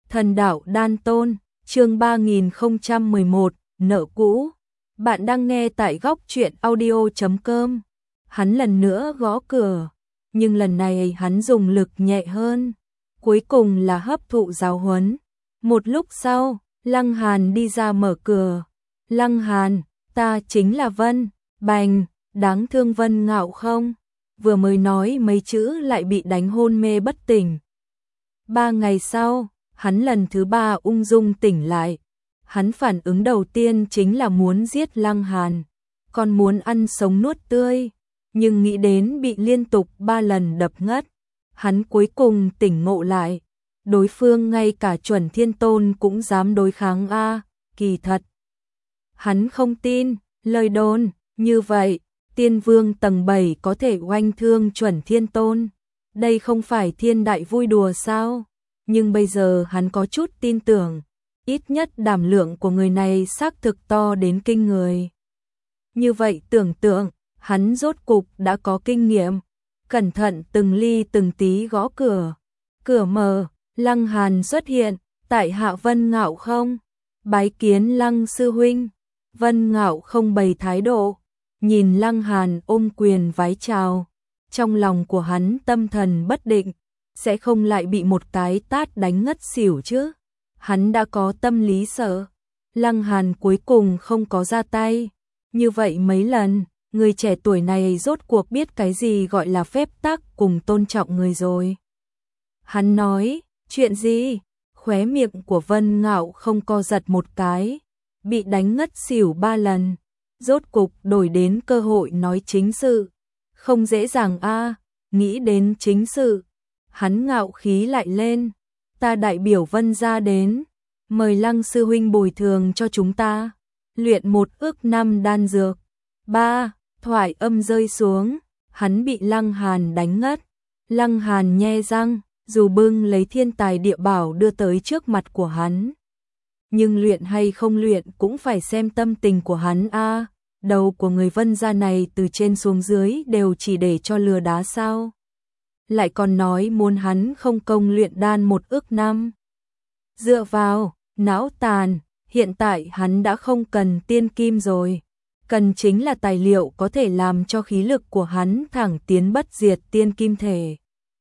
Thần đạo đan tôn, chương 3011, nợ cũ. Bạn đang nghe tại góc truyện audio.com. Hắn lần nữa gõ cửa, nhưng lần này hắn dùng lực nhẹ hơn. Cuối cùng là hấp thụ giáo huấn. Một lúc sau, Lăng Hàn đi ra mở cửa. Lăng Hàn, ta chính là Vân. Bành, đáng thương Vân Ngạo không? Vừa mới nói mấy chữ lại bị đánh hôn mê bất tỉnh. 3 ngày sau, hắn lần thứ 3 ung dung tỉnh lại. Hắn phản ứng đầu tiên chính là muốn giết Lăng Hàn, còn muốn ăn sống nuốt tươi, nhưng nghĩ đến bị liên tục 3 lần đập ngất, hắn cuối cùng tỉnh ngộ lại. Đối phương ngay cả chuẩn thiên tôn cũng dám đối kháng a, kỳ thật. Hắn không tin, lời đồn, như vậy, tiên vương tầng 7 có thể oanh thương chuẩn thiên tôn. Đây không phải thiên đại vui đùa sao? Nhưng bây giờ hắn có chút tin tưởng, ít nhất đảm lượng của người này xác thực to đến kinh người. Như vậy tưởng tượng, hắn rốt cục đã có kinh nghiệm, cẩn thận từng ly từng tí gõ cửa. Cửa mở, Lăng Hàn xuất hiện, tại hạ Vân Ngạo không? Bái kiến Lăng sư huynh. Vân Ngạo không bày thái độ, nhìn Lăng Hàn ôm quyền vái chào. Trong lòng của hắn tâm thần bất định, sẽ không lại bị một cái tát đánh ngất xỉu chứ. Hắn đã có tâm lý sợ. Lăng Hàn cuối cùng không có ra tay. Như vậy mấy lần, người trẻ tuổi này rốt cuộc biết cái gì gọi là phép tắc cùng tôn trọng người rồi. Hắn nói, chuyện gì? Khóe miệng của Vân Ngạo không co giật một cái. Bị đánh ngất xỉu 3 lần. Rốt cục đổi đến cơ hội nói chính sự. Không dễ dàng a, nghĩ đến chính sự. Hắn ngạo khí lại lên. Ta đại biểu Vân gia đến, mời Lăng sư huynh bồi thường cho chúng ta. Luyện 1 ước 5 đan dược. 3. Thoại âm rơi xuống, hắn bị Lăng Hàn đánh ngất. Lăng Hàn nhe răng, dù bưng lấy thiên tài địa bảo đưa tới trước mặt của hắn. Nhưng luyện hay không luyện cũng phải xem tâm tình của hắn a. Đầu của người Vân gia này từ trên xuống dưới đều chỉ để cho lừa đá sao? Lại còn nói muốn hắn không công luyện đan 1 ước 5. Dựa vào, não tàn, hiện tại hắn đã không cần tiên kim rồi. Cần chính là tài liệu có thể làm cho khí lực của hắn thẳng tiến bất diệt tiên kim thể.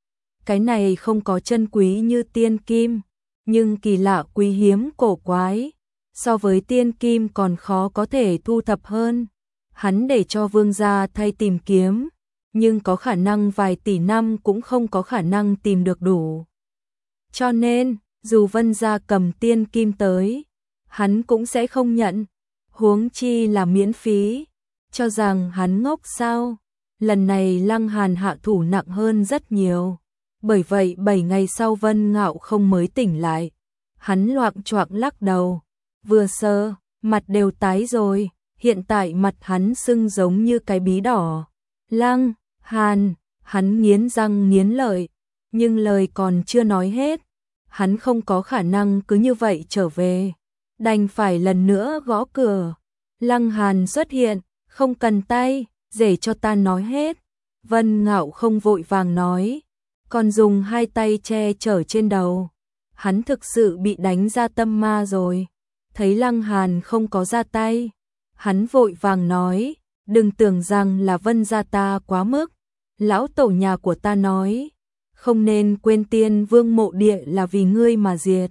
Cái này không có chân quý như tiên kim, nhưng kỳ lạ quý hiếm cổ quái. So với tiên kim còn khó có thể thu thập hơn. Hắn để cho vương gia thay tìm kiếm, nhưng có khả năng vài tỷ năm cũng không có khả năng tìm được đủ. Cho nên, dù Vân gia cầm tiên kim tới, hắn cũng sẽ không nhận, huống chi là miễn phí. Cho rằng hắn ngốc sao? Lần này Lăng Hàn hạ thủ nặng hơn rất nhiều. Bởi vậy 7 ngày sau Vân Ngạo không mới tỉnh lại. Hắn loạng choạng lắc đầu, vừa sờ, mặt đều tái rồi, hiện tại mặt hắn sưng giống như cái bí đỏ. Lăng Hàn, hắn nghiến răng nghiến lợi, nhưng lời còn chưa nói hết. Hắn không có khả năng cứ như vậy trở về, đành phải lần nữa gõ cửa. Lăng Hàn xuất hiện, không cần tay, để cho ta nói hết. Vân Ngạo không vội vàng nói, còn dùng 2 tay che chở trên đầu. Hắn thực sự bị đánh ra tâm ma rồi. Thấy Lăng Hàn không có ra tay, hắn vội vàng nói, đừng tưởng rằng là Vân gia ta quá mức. Lão tổ nhà của ta nói, không nên quên tiên vương mộ địa là vì ngươi mà diệt.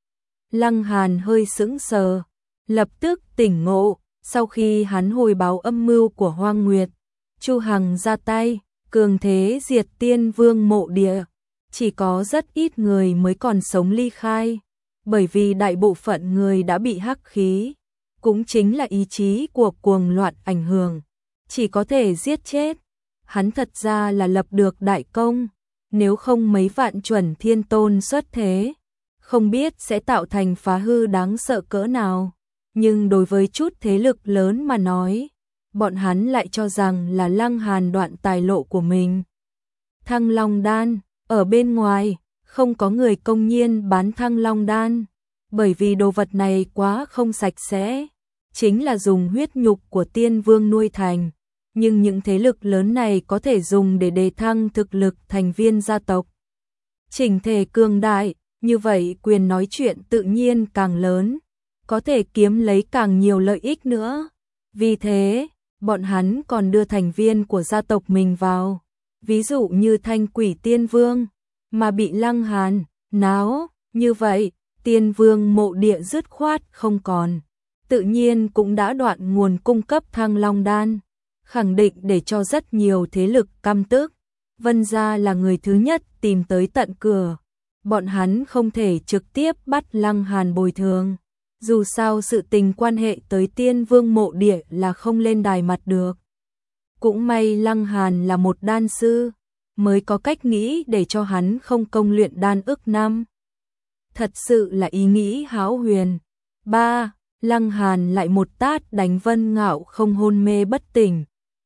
Lăng Hàn hơi sững sờ, lập tức tỉnh ngộ, sau khi hắn hồi báo âm mưu của Hoang Nguyệt, Chu Hằng ra tay, cường thế diệt tiên vương mộ địa. Chỉ có rất ít người mới còn sống ly khai, bởi vì đại bộ phận người đã bị hắc khí, cũng chính là ý chí của cuồng loạn ảnh hưởng, chỉ có thể giết chết. Hắn thật ra là lập được đại công, nếu không mấy vạn chuẩn thiên tôn xuất thế, không biết sẽ tạo thành phá hư đáng sợ cỡ nào. Nhưng đối với chút thế lực lớn mà nói, bọn hắn lại cho rằng là Lăng Hàn đoạn tài lộ của mình. Thăng Long đan, ở bên ngoài, không có người công nhiên bán Thăng Long đan, bởi vì đồ vật này quá không sạch sẽ, chính là dùng huyết nhục của tiên vương nuôi thành. Nhưng những thế lực lớn này có thể dùng để đề thăng thực lực thành viên gia tộc. Chỉnh thể cường đại, như vậy quyền nói chuyện tự nhiên càng lớn, có thể kiếm lấy càng nhiều lợi ích nữa. Vì thế, bọn hắn còn đưa thành viên của gia tộc mình vào, ví dụ như Thanh Quỷ Tiên Vương, mà bị Lăng Hàn náo, như vậy, Tiên Vương mộ địa dứt khoát không còn, tự nhiên cũng đã đoạn nguồn cung cấp Thăng Long đan, khẳng định để cho rất nhiều thế lực căm tức. Vân gia là người thứ nhất tìm tới tận cửa, bọn hắn không thể trực tiếp bắt Lăng Hàn bồi thường. Dù sao sự tình quan hệ tới Tiên Vương mộ địa là không lên đài mặt được. Cũng may Lăng Hàn là một đan sư, mới có cách nghĩ để cho hắn không công luyện đan ức năm. Thật sự là ý nghĩ hão huyền. 3. Lăng Hàn lại một tát đánh Vân Ngạo Không hôn mê bất tỉnh.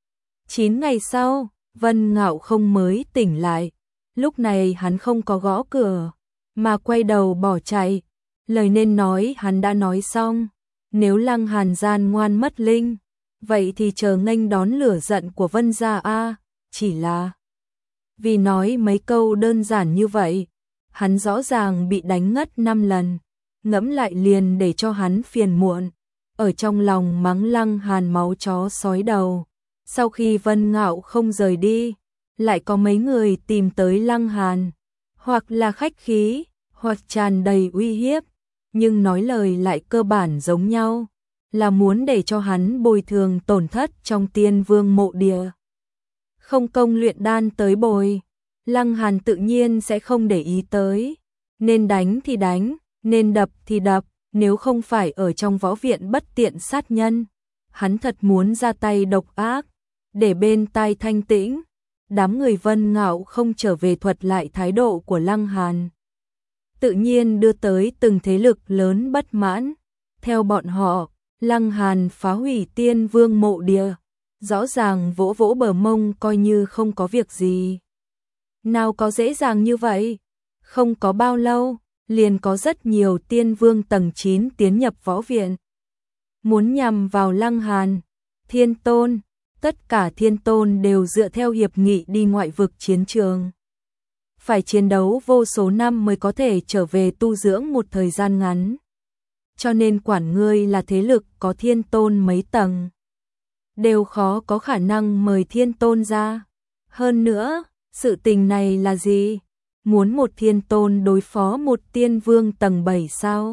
9 ngày sau, Vân Ngạo Không mới tỉnh lại. Lúc này hắn không có gõ cửa, mà quay đầu bỏ chạy. Lời nên nói hắn đã nói xong. Nếu Lăng Hàn gian ngoan mất linh, vậy thì chờ nghênh đón lửa giận của Vân gia a. Chỉ là vì nói mấy câu đơn giản như vậy, hắn rõ ràng bị đánh ngất 5 lần. Ngẫm lại liền để cho hắn phiền muộn, ở trong lòng mắng Lăng Hàn máu chó sói đầu. Sau khi Vân Ngạo Không rời đi, lại có mấy người tìm tới Lăng Hàn, hoặc là khách khí, hoặc tràn đầy uy hiếp, nhưng nói lời lại cơ bản giống nhau, là muốn để cho hắn bồi thường tổn thất trong Tiên Vương mộ địa. Không công luyện đan tới bồi, Lăng Hàn tự nhiên sẽ không để ý tới, nên đánh thì đánh, nên đập thì đập, nếu không phải ở trong võ viện bất tiện sát nhân, hắn thật muốn ra tay độc ác, để bên tai thanh tĩnh. Đám người Vân Ngạo Không trở về thuật lại thái độ của Lăng Hàn, tự nhiên đưa tới từng thế lực lớn bất mãn. Theo bọn họ, Lăng Hàn phá hủy Tiên Vương mộ địa, rõ ràng vỗ vỗ bờ mông coi như không có việc gì. Nào có dễ dàng như vậy, không có bao lâu, liền có rất nhiều Tiên Vương tầng 9 tiến nhập võ viện, muốn nhằm vào Lăng Hàn. Thiên Tôn, tất cả Thiên Tôn đều dựa theo hiệp nghị đi ngoại vực chiến trường, phải chiến đấu vô số năm mới có thể trở về tu dưỡng một thời gian ngắn. Cho nên quản ngươi là thế lực có Thiên Tôn mấy tầng, đều khó có khả năng mời Thiên Tôn ra. Hơn nữa, sự tình này là gì? Muốn một Thiên Tôn đối phó một Tiên Vương tầng 7 sao?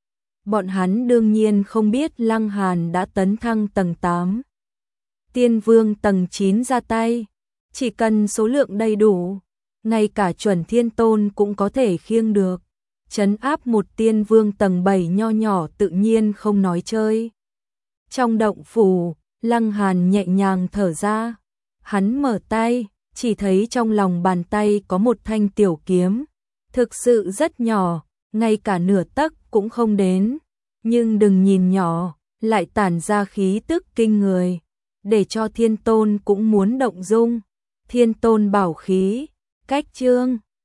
Bọn hắn đương nhiên không biết Lăng Hàn đã tấn thăng tầng 8. Tiên Vương tầng 9 ra tay, chỉ cần số lượng đầy đủ, ngay cả chuẩn Thiên Tôn cũng có thể khiêng được. Trấn áp một Tiên Vương tầng 7 nho nhỏ tự nhiên không nói chơi. Trong động phủ, Lăng Hàn nhẹ nhàng thở ra, hắn mở tay, chỉ thấy trong lòng bàn tay có một thanh tiểu kiếm, thực sự rất nhỏ, ngay cả nửa tấc cũng không đến, nhưng đừng nhìn nhỏ, lại tản ra khí tức kinh người, để cho Thiên Tôn cũng muốn động dung. Thiên Tôn bảo khí, cách chương